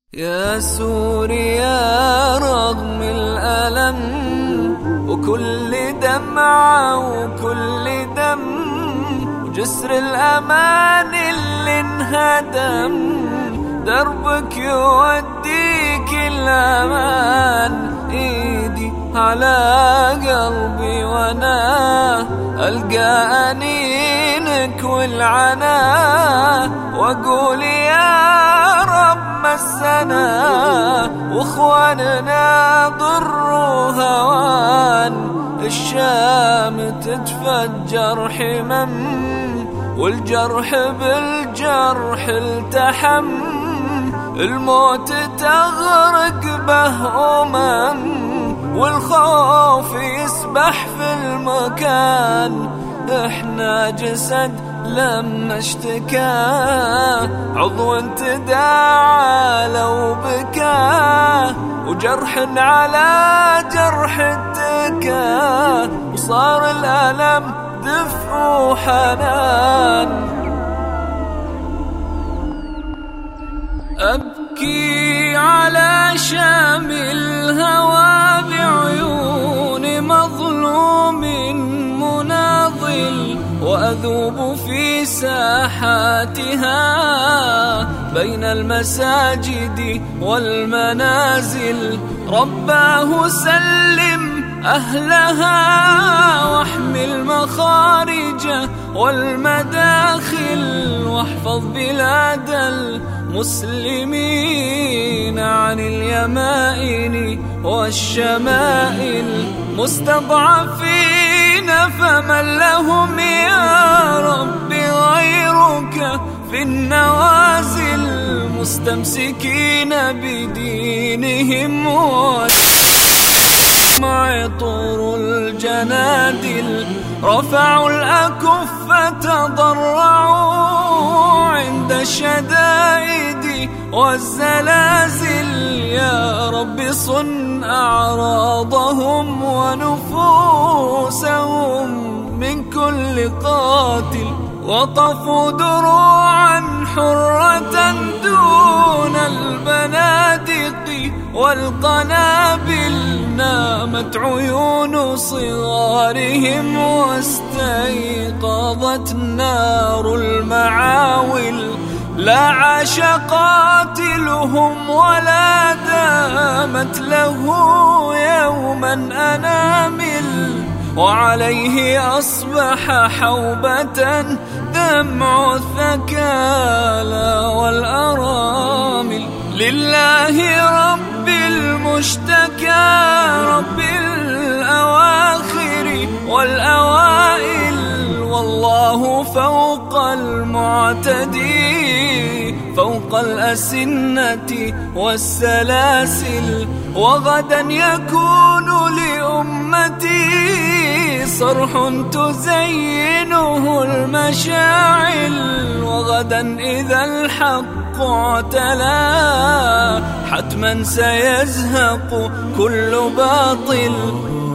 يا سوريا رغم الألم وكل دمعة وكل دم وجسر الأمان اللي انهدم، دربك يوديك الأمان. إيدي على قلبي وانا ألقى أنينك والعنا، وأقول يا رب مسنا واخواننا ضر وهوان. الشام تتفجر حمم والجرح بالجرح التحم، الموت تغرق به والخوف يسبح في المكان. احنا جسد لما اشتكى عضو تداعى لو بكى، وجرح على جرح اتكى، وصار الألم دفء وحنان. أبكي على شام الهوى بعيون مظلوم مناضل، وأذوب في ساحاتها بين المساجد والمنازل. رباه سلم أهلها واحمي المخارج والمداخل، واحفظ بلاد المسلمين عن اليمائن والشمائل. مستضعفين فمن لهم يا رب غيرك في النوازل، مستمسكين بدينهم معطور الجنادل. رفعوا الأكف تضرعوا عند الشدائد والزلازل. يا رب صن أعراضهم ونفوسهم من كل قاتل، وطفوا دروعا حرة دون البنادق والقنابل. نامت عيون صغارهم واستيقظت نار المعاول. لا عاش قاتلهم ولا دامت له يوما أنامل، وعليه أصبح حوبة دمع الثكالى والأرامل. لله رب المشتكى رب الأواخر والأوائل، والله فوق المعتدي فوق الأسنة والسلاسل. وغدا يكون لأمتي صرح تزينه المشاعل، وغدا إذا الحق اعتلى حتما سيزهق كل باطل.